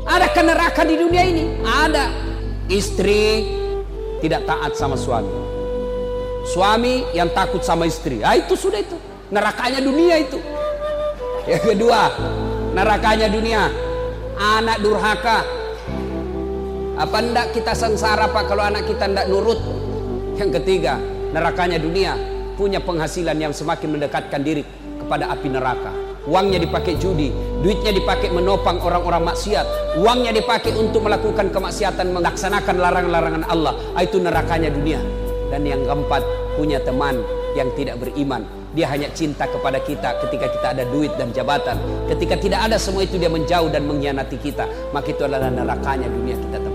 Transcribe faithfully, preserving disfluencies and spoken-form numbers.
Adakah neraka di dunia ini? Ada. Istri tidak taat sama suami, suami yang takut sama istri. Ah, itu sudah itu nerakanya dunia itu. Yang kedua, nerakanya dunia, anak durhaka. Apa ndak kita sengsara Pak kalau anak kita ndak nurut? Yang ketiga, nerakanya dunia, punya penghasilan yang semakin mendekatkan diri kepada api neraka. Uangnya dipakai judi, duitnya dipakai menopang orang-orang maksiat, uangnya dipakai untuk melakukan kemaksiatan, melaksanakan larangan-larangan Allah. Itu nerakanya dunia. Dan yang keempat, punya teman yang tidak beriman. Dia hanya cinta kepada kita ketika kita ada duit dan jabatan. Ketika tidak ada semua itu, dia menjauh dan mengkhianati kita. Maka itu adalah nerakanya dunia kita.